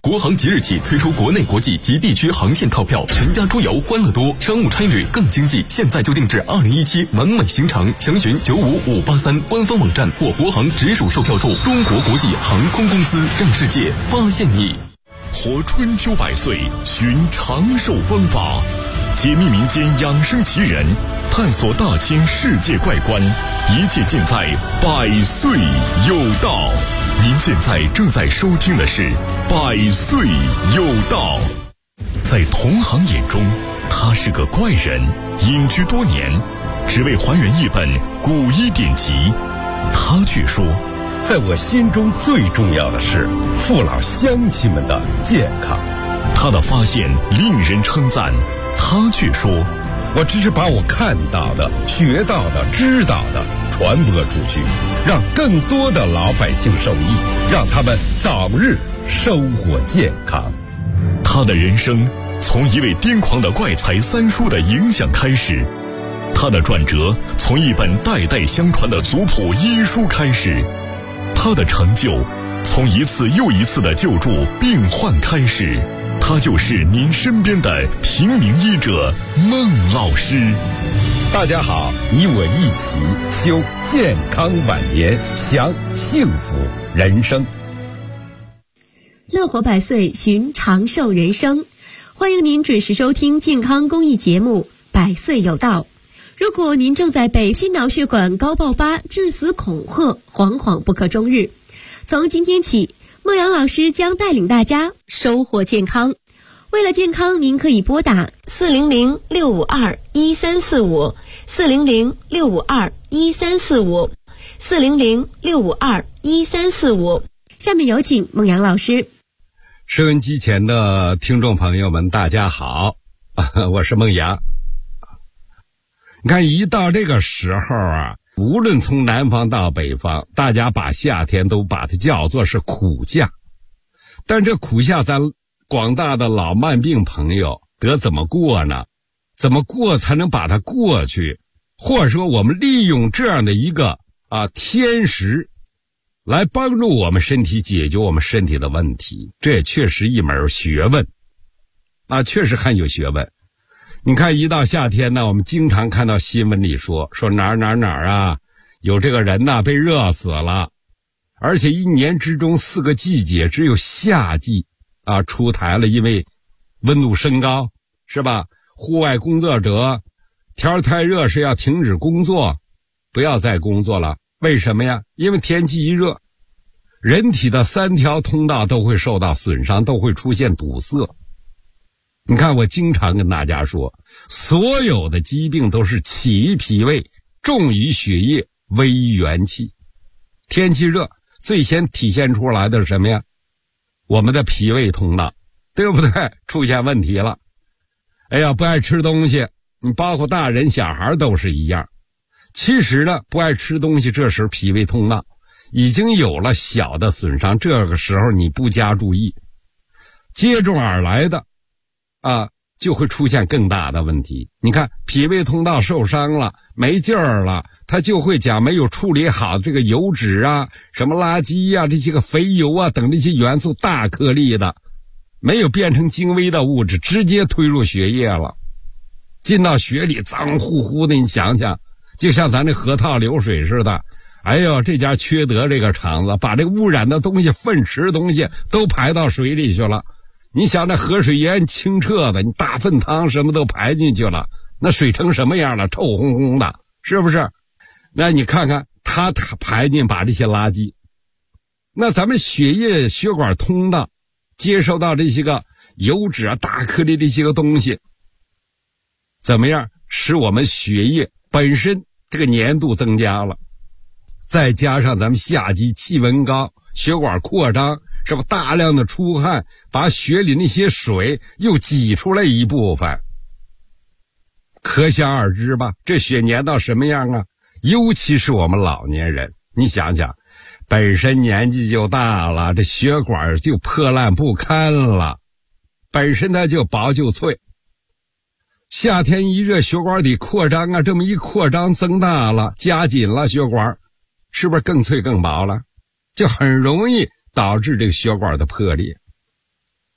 国航即日起推出国内国际及地区航线套票，全家出游欢乐多，商务差旅更经济。现在就订制2017完美行程，详询95583官方网站或国航直属售票处。中国国际航空公司，让世界发现你。 活春秋百岁，寻长寿方法，解密民间养生奇人，探索大千世界怪观，一切尽在百岁有道。您现在正在收听的是百岁有道。在同行眼中，他是个怪人，隐居多年，只为还原一本古医典籍。他却说， 在我心中最重要的是父老乡亲们的健康。 他的发现令人称赞，他却说， 我只是把我看到的、学到的、知道的传播出去，让更多的老百姓受益，让他们早日收获健康。 他的人生从一位癫狂的怪才三叔的影响开始，他的转折从一本代代相传的族谱医书开始，他的成就从一次又一次的救助病患开始。他就是您身边的平民医者孟老师。 大家好，你我一起修健康晚年，享幸福人生。 乐活百岁，寻长寿人生。欢迎您准时收听健康公益节目《百岁有道》。如果您正在被心脑血管高爆发、致死恐吓，惶惶不可终日，从今天起，孟阳老师将带领大家收获健康。为了健康，您可以拨打400-652-1345 400-652-1345 400-652-1345。下面有请孟阳老师。 收音机前的听众朋友们，大家好，我是孟阳。你看，一到这个时候啊，无论从南方到北方，大家把夏天都把它叫做是苦夏。但这苦夏，咱广大的老慢病朋友得怎么过呢？怎么过才能把它过去？或者说，我们利用这样的一个天时，来帮助我们身体解决我们身体的问题，这也确实一门学问确实很有学问。你看，一到夏天呢，我们经常看到新闻里说哪儿有这个人被热死了，而且一年之中4个季节只有夏季出台了，因为温度升高，是吧？户外工作者天太热是要停止工作，不要再工作了。为什么呀？因为天气一热，人体的3条通道都会受到损伤，都会出现堵塞。你看，我经常跟大家说，所有的疾病都是起于脾胃，重于血液，危于元气。天气热最先体现出来的是什么呀？我们的脾胃通道，对不对？出现问题了。不爱吃东西，你包括大人小孩都是一样。其实呢，不爱吃东西，这时候脾胃通道已经有了小的损伤，这个时候你不加注意，接踵而来的就会出现更大的问题。你看，脾胃通道受伤了，没劲儿了，它就会将没有处理好这个油脂什么垃圾这些个肥油等这些元素大颗粒的，没有变成精微的物质，直接推入血液了，进到血里脏乎乎的。你想想，就像咱这河套流水似的，这家缺德这个厂子把这个污染的东西、粪池的东西都排到水里去了。你想，那河水沿清澈的，你大粪汤什么都排进去了，那水成什么样了？臭烘烘的，是不是？那你看看它排进把这些垃圾，那咱们血液血管通道接收到这些个油脂大颗粒这些个东西，怎么样使我们血液本身这个粘度增加了，再加上咱们夏季气温高，血管扩张，是不大量的出汗，把血里那些水又挤出来一部分，可想而知吧，这血粘到什么样啊？尤其是我们老年人，你想想，本身年纪就大了，这血管就破烂不堪了，本身它就薄就脆，夏天一热，血管得扩张这么一扩张增大了，加紧了血管，是不是更脆更薄了？就很容易导致这个血管的破裂。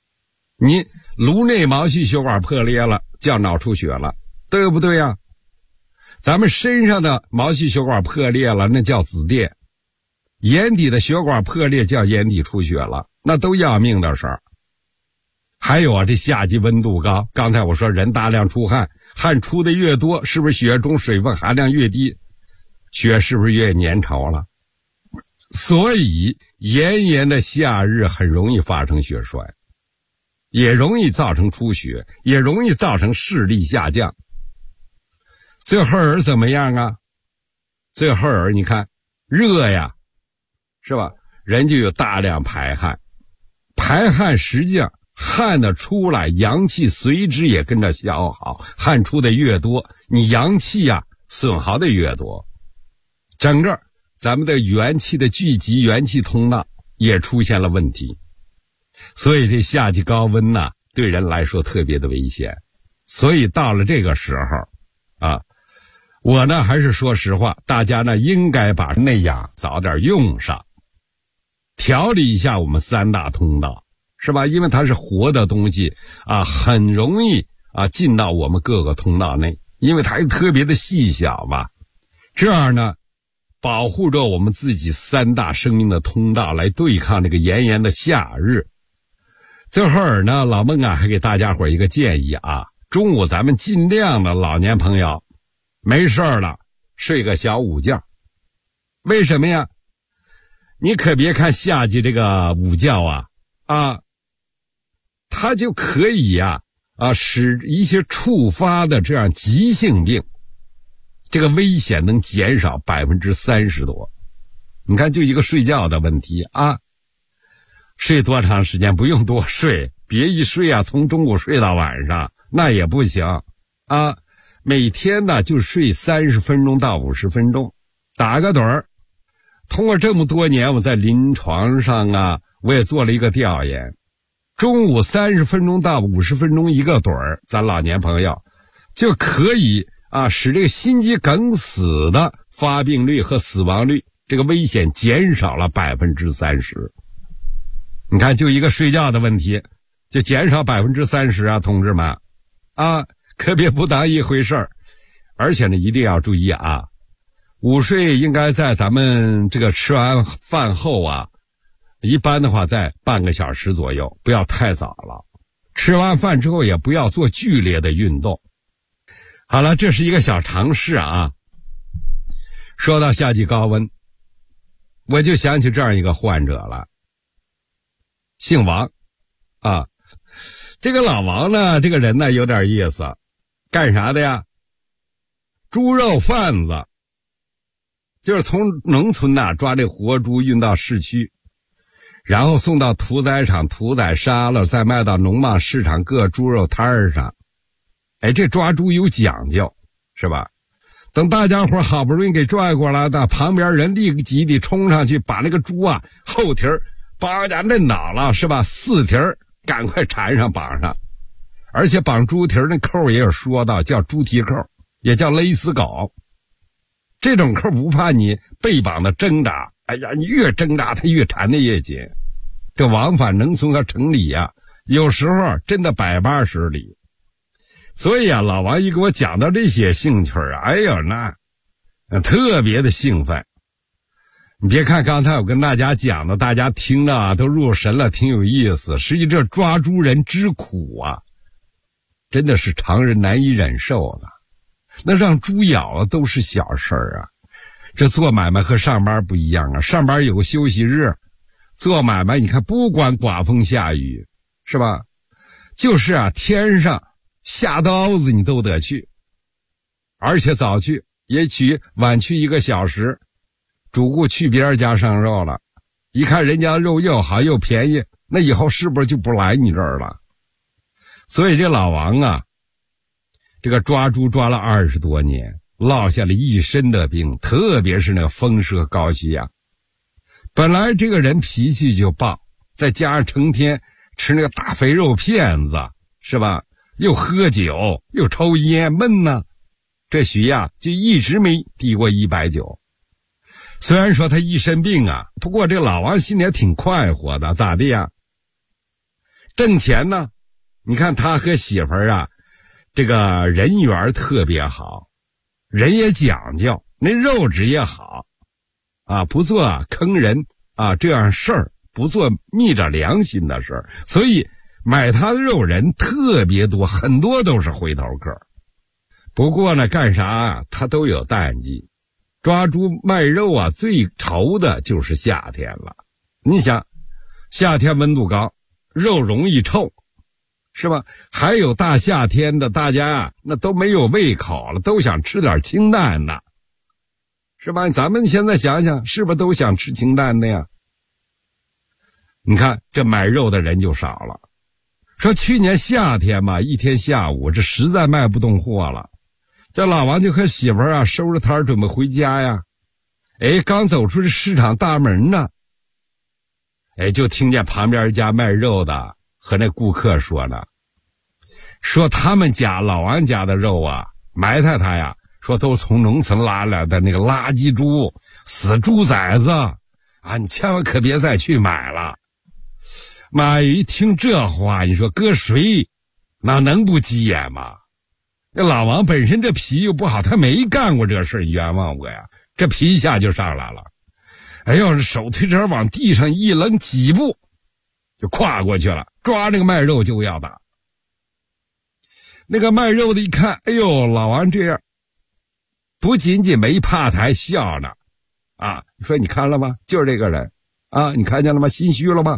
你颅内毛细血管破裂了，叫脑出血了，对不对呀？咱们身上的毛细血管破裂了，那叫紫癜；眼底的血管破裂叫眼底出血了，那都要命的事儿。还有啊，这夏季温度高，刚才我说人大量出汗，汗出的越多，是不是血中水分含量越低，血是不是越粘稠了？所以炎炎的夏日很容易发生血栓，也容易造成出血，也容易造成视力下降。最后儿怎么样啊？最后儿你看热呀，是吧？人就有大量排汗，排汗实际上汗的出来，阳气随之也跟着消耗，汗出的越多，你阳气啊损耗的越多，整个咱们的元气的聚集，元气通道也出现了问题。所以这夏季高温呢，对人来说特别的危险。所以到了这个时候啊，我呢还是说实话，大家呢应该把内养早点用上，调理一下我们三大通道，是吧？因为它是活的东西啊，很容易啊进到我们各个通道内，因为它又特别的细小嘛，这样呢保护着我们自己三大生命的通道，来对抗这个炎炎的夏日。最后呢，老孟啊还给大家伙一个建议啊，中午咱们尽量的老年朋友没事了睡个小午觉。为什么呀？你可别看夏季这个午觉它就可以使一些触发的这样急性病这个危险能减少30%多。你看就一个睡觉的问题啊，睡多长时间不用多睡，别一睡从中午睡到晚上，那也不行啊。每天呢就睡30分钟到50分钟，打个盹儿。通过这么多年我在临床上我也做了一个调研，中午30分钟到50分钟一个盹儿，咱老年朋友就可以使这个心肌梗死的发病率和死亡率这个危险减少了30%。你看就一个睡觉的问题就减少30%啊，同志们可别不当一回事儿。而且呢一定要注意午睡应该在咱们这个吃完饭后一般的话在半个小时左右，不要太早了。吃完饭之后也不要做剧烈的运动。好了，这是一个小常识说到夏季高温，我就想起这样一个患者了，姓王这个老王呢，这个人呢有点意思，干啥的呀？猪肉贩子，就是从农村抓这活猪运到市区，然后送到屠宰场屠宰杀了，再卖到农贸市场各猪肉摊上。这抓猪有讲究，是吧？等大家伙好不容易给拽过来的，旁边人立即地冲上去把那个猪后蹄帮家摁倒了，是吧？4蹄赶快缠上绑上。而且绑猪蹄那扣也有说到，叫猪蹄扣，也叫勒死狗。这种扣不怕你被绑的挣扎，你越挣扎它越缠得越紧。这往返农村和城里有时候真的180里。所以老王一给我讲到这些兴趣那特别的兴奋。你别看刚才我跟大家讲的，大家听着都入神了，挺有意思。实际这抓猪人之苦真的是常人难以忍受的。那让猪咬了都是小事儿这做买卖和上班不一样上班有个休息日，做买卖你看不管刮风下雨，是吧？就是天上下刀子你都得去，而且早去，也许晚去1个小时，主顾去别人家上肉了，一看人家肉又好又便宜，那以后是不是就不来你这儿了？所以这老王这个抓猪抓了20多年，落下了一身的病，特别是那个风湿和高血压。本来这个人脾气就暴，再加上成天吃那个大肥肉片子，是吧？又喝酒又抽烟闷这血压就一直没低过190。虽然说他一身病不过这老王心里也挺快活的，咋的呀？挣钱呢你看他和媳妇儿啊，这个人缘特别好，人也讲究，那肉质也好啊，不做坑人啊这样事儿，不做逆着良心的事儿，所以买他的肉人特别多，很多都是回头客。不过呢，干啥啊他都有淡季，抓猪卖肉啊最愁的就是夏天了。你想夏天温度高，肉容易臭，是吧？还有大夏天的，大家啊那都没有胃口了，都想吃点清淡的，是吧？咱们现在想想，是不是都想吃清淡的呀？你看这买肉的人就少了。说去年夏天嘛，一天下午这实在卖不动货了，这老王就和媳妇儿啊收拾摊准备回家呀。刚走出这市场大门呢，就听见旁边一家卖肉的和那顾客说呢，说他们家老王家的肉啊，埋汰他呀，说都从农村拉来的那个垃圾猪、死猪崽子啊，你千万可别再去买了。妈，一听这话，你说搁谁哪能不急眼吗？那老王本身这脾气又不好，他没干过这事，冤枉我呀，这脾气一下就上来了。手推车往地上一扔，几步就跨过去了，抓那个卖肉就要打。那个卖肉的一看，老王这样，不仅仅没怕他，还笑呢。啊，你说你看了吗？就是这个人啊，你看见了吗？心虚了吗？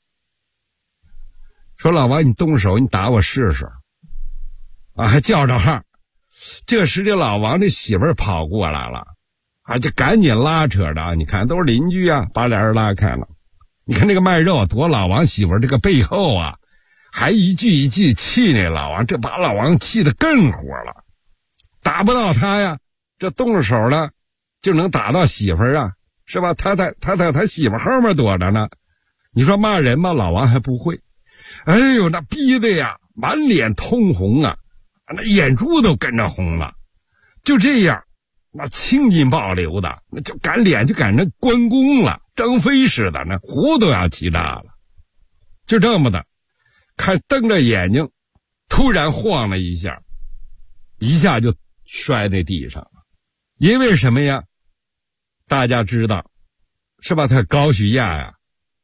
说老王，你动手，你打我试试。啊，还叫着号。这时这老王的媳妇儿跑过来了，啊，就赶紧拉扯着，你看都是邻居啊，把俩人拉开了。你看那个卖肉躲老王媳妇儿这个背后啊，还一句一句气那老王，这把老王气得更火了。打不到他呀，这动了手了，就能打到媳妇儿啊，是吧？他在他媳妇儿后面躲着呢。你说骂人吗？老王还不会。那逼的呀，满脸通红啊，那眼珠都跟着红了。就这样，那青筋暴流的，那就脸就赶着关公了，张飞似的，那胡都要气炸了。就这么的，看瞪着眼睛，突然晃了一下，一下就摔在地上了。因为什么呀？大家知道，是吧？他高血压呀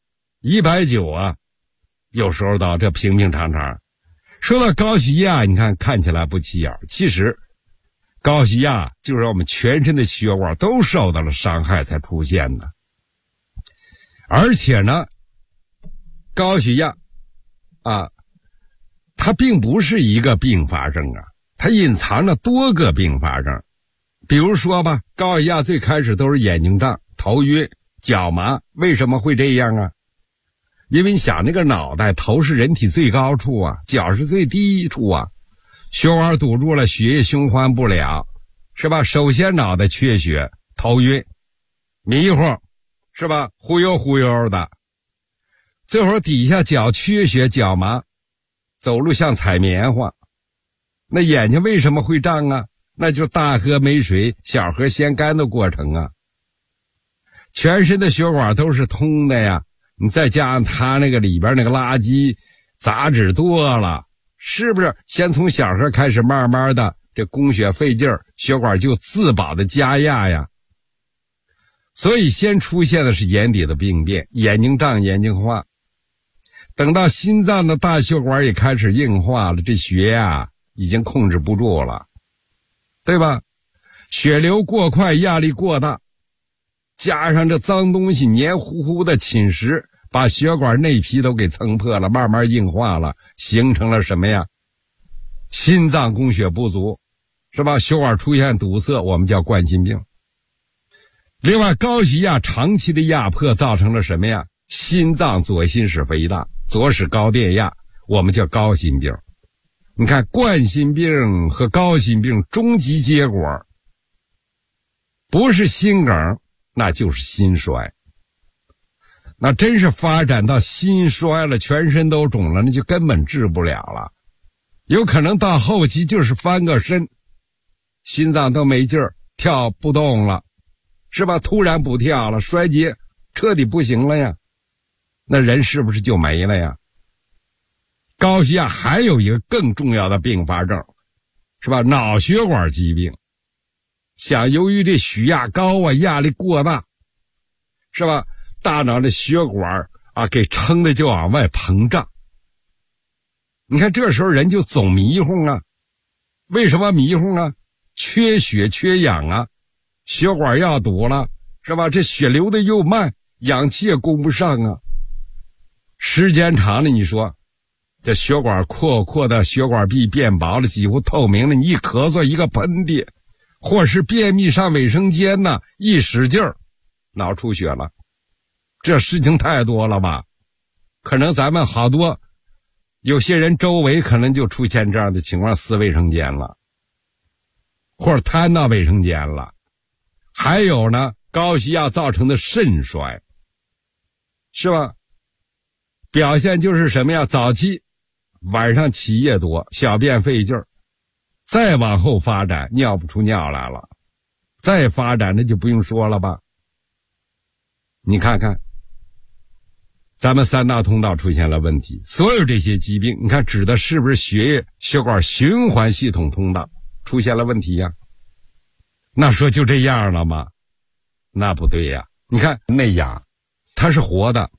，190啊。有时候到这平平常常。说到高血压，你看起来不起眼，其实高血压就是我们全身的血管都受到了伤害才出现的。而且呢，高血压啊，它并不是一个并发症啊，它隐藏着多个并发症。比如说吧，高血压最开始都是眼睛胀、头晕、脚麻，为什么会这样啊？因为你想，那个脑袋头是人体最高处啊，脚是最低处啊，血管堵住了，血液循环不了，是吧？首先脑袋缺血，头晕迷糊，是吧？忽悠忽悠的。最后底下脚缺血，脚麻，走路像踩棉花。那眼睛为什么会胀啊？那就大河没水，小河先干的过程啊。全身的血管都是通的呀，你再加上它那个里边那个垃圾杂质多了，是不是先从小河开始，慢慢的这供血费劲儿，血管就自保的加压呀。所以先出现的是眼底的病变，眼睛胀、眼睛花。等到心脏的大血管也开始硬化了，这血呀已经控制不住了，对吧？血流过快，压力过大，加上这脏东西黏糊糊的侵蚀，把血管内皮都给蹭破了，慢慢硬化了，形成了什么呀？心脏供血不足，是吧？血管出现堵塞，我们叫冠心病。另外，高血压长期的压迫造成了什么呀？心脏左心室肥大，左室高电压，我们叫高心病。你看，冠心病和高心病终极结果不是心梗，那就是心衰。那真是发展到心衰了，全身都肿了，那就根本治不了了。有可能到后期就是翻个身，心脏都没劲儿，跳不动了，是吧？突然不跳了，衰竭彻底不行了呀，那人是不是就没了呀？ 高血压还有一个更重要的并发症，是吧？脑血管疾病。像由于这血压高啊，压力过大，是吧？大脑的血管啊给撑的就往外膨胀。你看这时候人就总迷糊啊。为什么迷糊啊？缺血缺氧啊，血管要堵了，是吧？这血流的又慢，氧气也供不上啊。时间长了，你说这血管扩的血管壁变薄了，几乎透明了，你一咳嗽一个喷嚏，或是便秘上卫生间呢，一使劲儿脑出血了。这事情太多了吧？可能咱们好多有些人周围可能就出现这样的情况，死卫生间了，或者瘫到卫生间了。还有呢，高血压造成的肾衰，是吧？表现就是什么呀？早期晚上起夜多，小便费劲儿，再往后发展尿不出尿来了，再发展那就不用说了吧。你看看咱们三大通道出现了问题，所有这些疾病你看指的是不是血管循环系统通道出现了问题呀？那说就这样了吗？那不对呀。你看内氧它是活的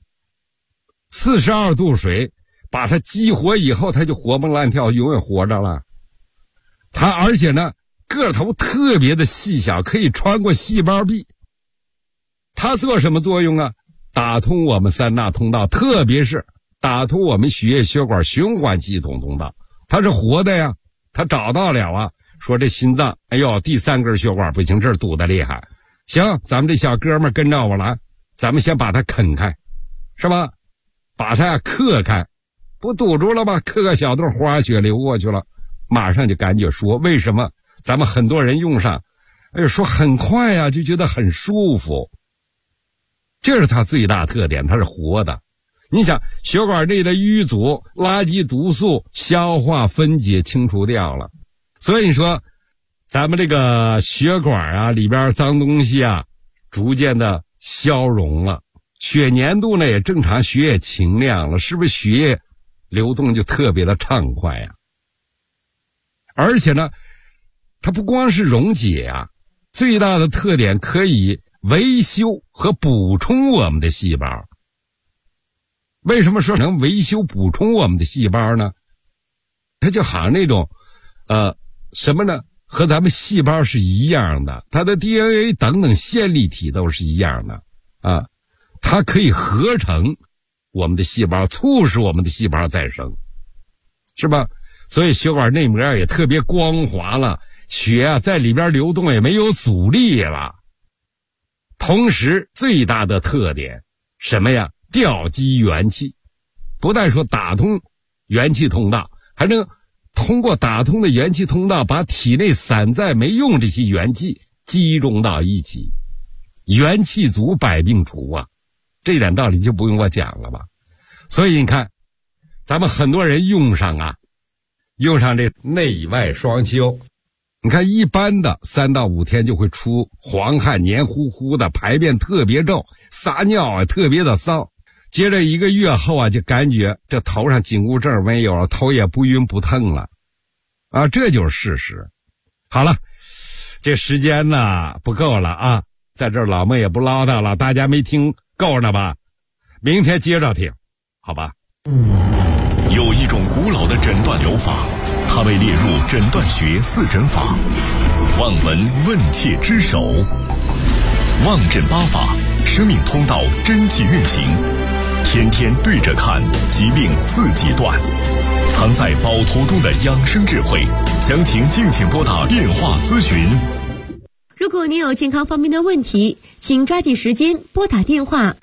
，42度水把它激活以后，它就活蹦乱跳，永远活着了。它而且呢个头特别的细小，可以穿过细胞壁。它做什么作用啊？打通我们三大通道，特别是打通我们血液血管循环系统通道。它是活的呀，它找到了啊，说这心脏哎呦第三根血管不行，这儿堵得厉害，行，咱们这小哥们跟着我来，咱们先把它啃开，是吧？把它刻开，不堵住了吗？刻个小洞，哗血流过去了，马上就赶紧说。为什么咱们很多人用上哎呦说很快呀，就觉得很舒服，这是它最大特点，它是活的。你想血管内的淤阻、垃圾毒素消化分解清除掉了，所以你说咱们这个血管啊里边脏东西啊逐渐的消融了，血粘度呢也正常，血液清亮了，是不是血液流动就特别的畅快呀？而且呢它不光是溶解啊，最大的特点可以维修和补充我们的细胞。为什么说能维修补充我们的细胞呢？它就好像那种什么呢，和咱们细胞是一样的，它的 DNA 等等线粒体都是一样的啊，它可以合成我们的细胞，促使我们的细胞再生，是吧？所以血管内膜也特别光滑了，血啊在里边流动也没有阻力了。同时最大的特点什么呀？调集元气，不但说打通元气通道，还能通过打通的元气通道把体内散在没用这些元气集中到一起，元气足百病除啊，这点道理就不用我讲了吧。所以你看咱们很多人用上这内外双修，你看一般的3到5天就会出黄汗，黏糊糊的，排便特别皱，撒尿啊特别的骚，接着1个月后啊就感觉这头上紧箍症没有了，头也不晕不疼了啊，这就是事实。好了，这时间呢不够了啊，在这儿老孟也不唠叨了，大家没听够呢吧？明天接着听，好吧？ 有一种古老的诊断疗法，它被列入诊断学4诊法，望闻问切之首，望诊8法，生命通道真气运行，天天对着看，疾病自己断，藏在宝图中的养生智慧，详情敬请拨打电话咨询。 如果您有健康方面的问题，请抓紧时间拨打电话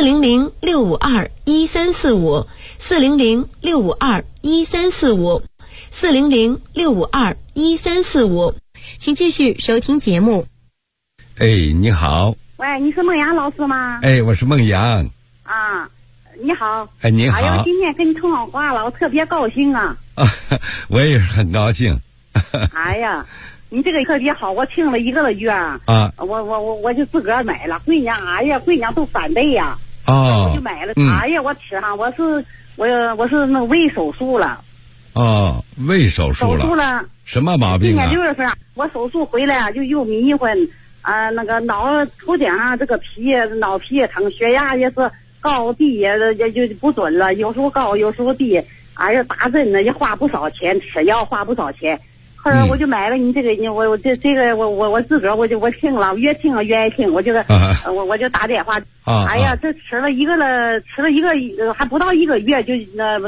400-652-1345 400-652-1345 400-652-1345，请继续收听节目。 哎，你好。 喂，你是孟阳老师吗？ 哎，我是孟阳。 啊，你好。 哎，你好。 哎呦，今天跟你通上话了，我特别高兴啊。 我也是很高兴。 哎呀，你这个特别好，我听了1个月啊。我就自个儿买了，闺娘，哎呀，闺娘都3倍呀。 我就买了。哎呀，我吃上我是那胃手术了。 哦，胃手术了。 手术了。 什么毛病啊？ 今年6月份我手术回来就又迷昏，那个头顶上这个脑皮也疼，血压也是高低也就不准了，有时候高有时候低。哎呀，打针呢也花不少钱，吃药花不少钱。后来我就买了你这个，我这个我自个儿我听了，越听越爱听，我就我就打电话。哎呀，这吃了一个还不到1个月就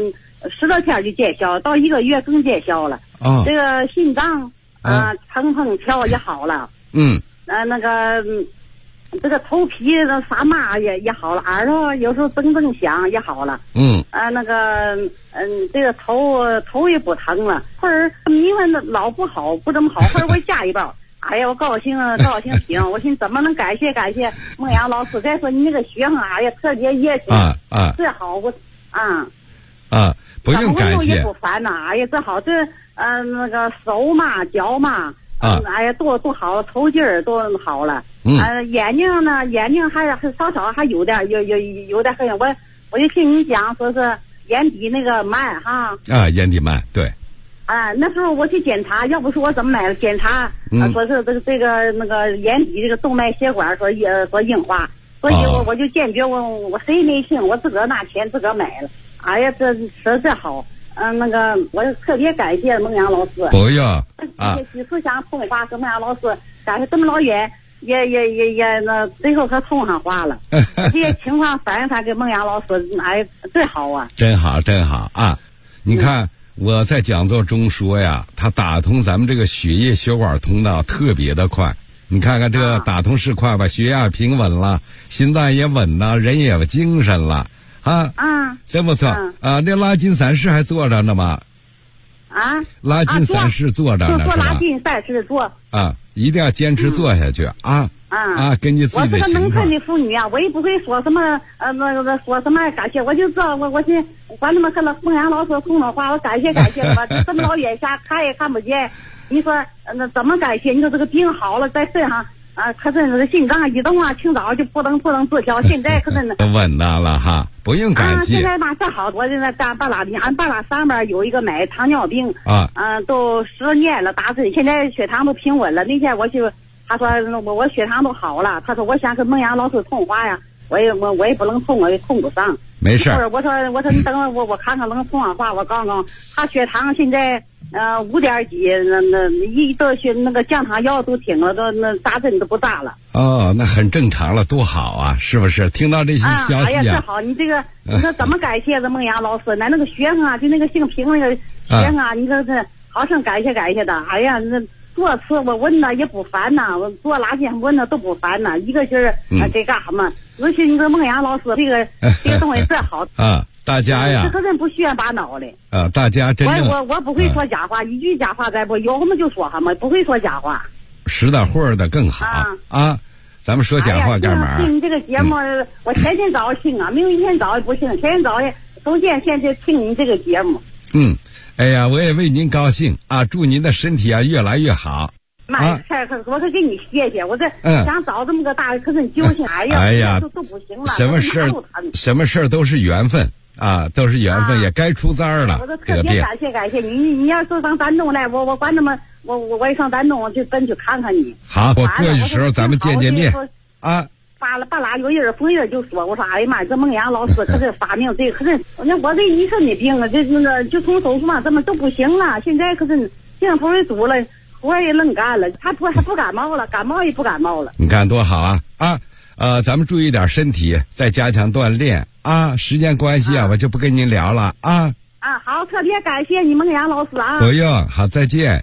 10多天就见效，到1个月更见效了。这个心脏砰砰跳也好了。那个这个头皮那发麻也好了，耳朵有时候铮铮响也好了。那个这个头也不疼了。后儿迷昏的老不好，不怎么好。后儿我加一包，哎呀，我高兴行。我寻思怎么能感谢孟阳老师？再说你那个学生，哎呀，特别热情这好我不用感谢， 也不烦呐。哎呀，这好这那个手嘛脚嘛。哎呀，多好，头劲儿多好了。眼睛呢？眼睛还稍稍还有点黑。我就听你讲，说是眼底那个慢哈。 眼底慢，对。 那时候我去检查，要不是我怎么买了检查，说是这个那个眼底这个动脉血管说硬化，所以我就坚决我谁也没信，我自个儿拿钱自个儿买了。哎呀，这好。那个我特别感谢孟阳老师。 不用几次想通话跟孟阳老师，感谢这么老远也那最后可通上话了。这些情况反给孟阳老师，哎，最好啊！ 真好啊！你看我在讲座中说呀，他打通咱们这个血液血管通道特别的快。你看看这个打通是快吧，血压平稳了，心脏也稳了，人也有精神了。真不错这拉筋散式还做着呢吗？拉筋散式做着呢是吧？ 拉筋散式做一定要坚持做下去根据自己的情况。 我是个农村的妇女啊，我也不会说什么说什么感谢，我就知道我去管他们和孟阳老师通的话，我感谢了吧？这么老远下看也看不见，你说那怎么感谢？你说这个病好了在身上。可真是心脏一动清早就扑棱自跳，现在可真的稳当了哈，不用感谢。 现在嘛，这好，我现在在俺半拉上边有一个买糖尿病都10年了，打针，现在血糖都平稳了。那天我就他说我血糖都好了，他说我想跟孟阳老师通话呀，我也不能通，我也通不上。 没事。 我说你等我看看能通上话，我告诉他血糖现在。5点几，那一得血那个降糖药都停了，都那打针都不打了。 那很正常了，多好啊，是不是？听到这些消息哎呀，这好，你这个你说怎么感谢这孟阳老师？那个学生就那个姓平那个学生你说这好生感谢的。哎呀，那多次我问呢也不烦呐，我做拉筋问呢都不烦呐，一个劲儿给干什么？尤其你说孟阳老师这个东西真好大家呀， 这可真不虚把脑的大家真正我不会说假话，一句假话咱不有什么就说什么，不会说假话。 实打混的更好咱们说假话干嘛？ 听你这个节目，我天天早上听没有一天早上不听，天天早上都现在听你这个节目。 哎呀，我也为您高兴祝您的身体越来越好。 我是给你谢谢，我这想找这么个大可真揪心。 哎呀， 都不行了， 什么事都是缘分。都是缘分，也该出灾了。 我都特别感谢你要是上丹东来，我管他们，我也上丹东去看看你。 好，我过去时候咱们见面半拉有人逢人就说，我说哎呀妈，这孟阳老师可是发明这可是，我这一身的病就从手术嘛，怎么都不行了，现在可是镜头也堵了，活也愣干了，还不感冒了，感冒也不感冒了。 你看多好咱们注意点身体，再加强锻炼时间关系我就不跟您聊了好，特别感谢你孟阳老师不用，好，再见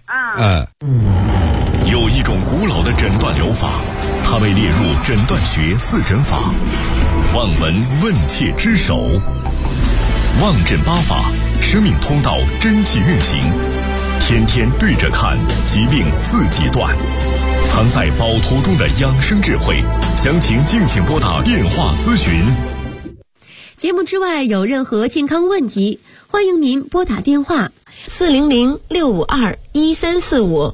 有一种古老的诊断疗法，它被列入诊断学4诊法，望闻问切之首，望诊8法，生命通道真气运行，天天对着看，疾病自己断，藏在宝图中的养生智慧，详情敬请拨打电话咨询。 节目之外有任何健康问题，欢迎您拨打电话400-652-1345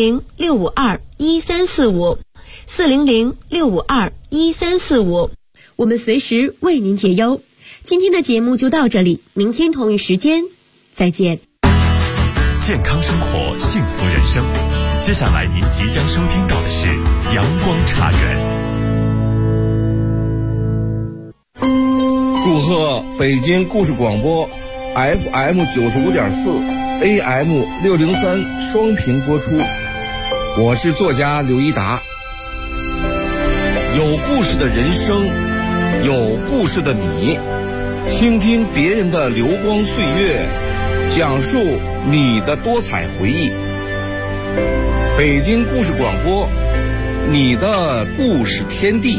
400-652-1345 400-652-1345， 我们随时为您解忧。今天的节目就到这里，明天同一时间再见。 健康生活，幸福人生。接下来您即将收听到的是阳光茶园。 祝贺北京故事广播 FM 95.4 AM 603双频播出。我是作家刘一达。有故事的人生，有故事的你，倾听别人的流光岁月，讲述你的多彩回忆。北京故事广播，你的故事天地。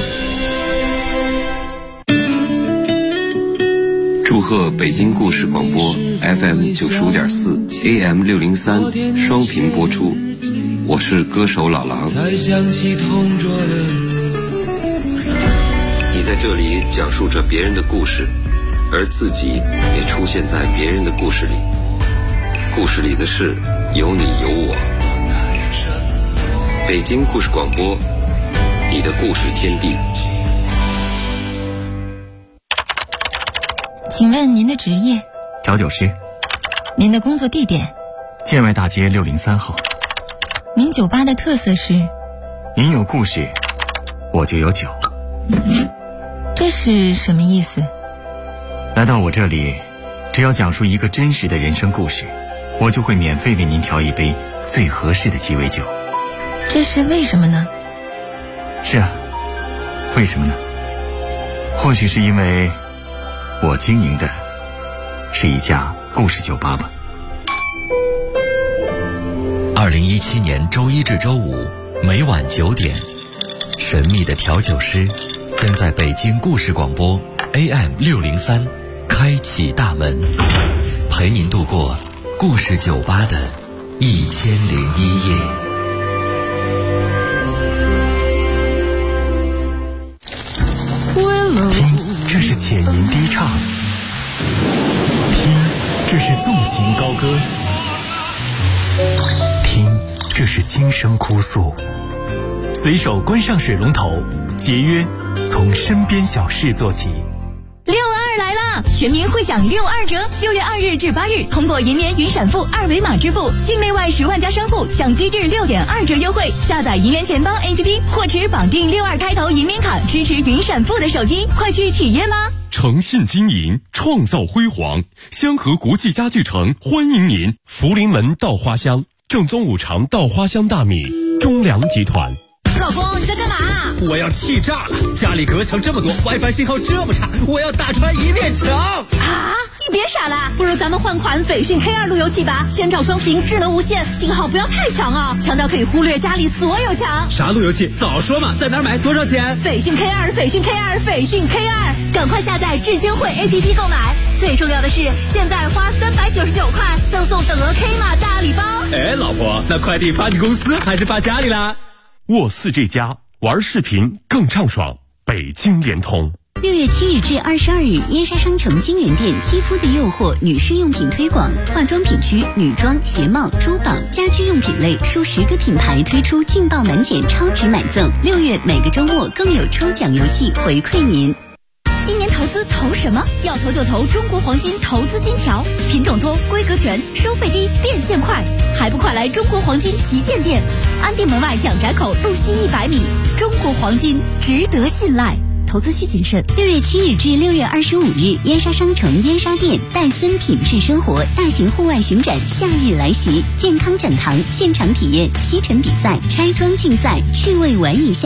祝贺北京故事广播 FM 95.4 AM 603双频播出。我是歌手老狼。你在这里讲述着别人的故事，而自己也出现在别人的故事里。故事里的事有你有我。北京故事广播，你的故事天地。 请问您的职业？ 调酒师。 您的工作地点？ 建外大街603号。 您酒吧的特色是？ 您有故事，我就有酒。 这是什么意思？ 来到我这里，只要讲述一个真实的人生故事，我就会免费为您调一杯最合适的鸡尾酒。 这是为什么呢？ 是啊，为什么呢？或许是因为我经营的是一家故事酒吧吧。 2017年周一至周五每晚9点，神秘的调酒师将在北京故事广播 AM 603开启大门，陪您度过故事酒吧的1001夜。 听，这是浅吟低唱；听，这是纵情高歌；听，这是轻声哭诉。随手关上水龙头，节约从身边小事做起。 6·2来啦！全民会享6·2折，6月2日至8日，通过银联云闪付二维码支付，境内外10万家商户享低至6.2折优惠。下载银联钱包 APP 或持绑定62开头银联卡支持云闪付的手机，快去体验吧！ 诚信经营，创造辉煌。香河国际家具城欢迎您！福临门稻花香，正宗五常稻花香大米，中粮集团。 老公，你在干嘛？ 我要气炸了！家里隔墙这么多， WiFi 信号这么差，我要打穿一面墙！ 啊！你别傻了，不如咱们换款斐讯 K2 路由器吧，千兆双屏，智能无线，信号不要太强啊，强到可以忽略家里所有墙。 啥路由器？早说嘛！在哪儿买？多少钱？ 斐讯 K2， 斐讯 K2， 斐讯 K2， 赶快下载智监会 APP 购买。最重要的是，现在花399块赠送等额 K 码大礼包。 哎，老婆，那快递发你公司还是发家里啦？ 沃4这家玩视频更畅爽，北京联通。 6月7日至22日，燕莎商城金源店肌肤的诱惑女士用品推广，化妆品区女装、鞋帽、珠宝、家居用品类数10个品牌推出劲爆满减超值买赠。6月每个周末更有抽奖游戏回馈您。 今年投资投什么？要投就投中国黄金投资金条，品种多，规格全，收费低，变现快，还不快来中国黄金旗舰店，安定门外蒋宅口路西100米，中国黄金值得信赖。投资需谨慎。 6月7日至6月25日，燕莎商城燕莎店戴森品质生活大型户外巡展夏日来袭，健康讲堂现场体验吸尘比赛、拆装竞赛，趣味玩一下。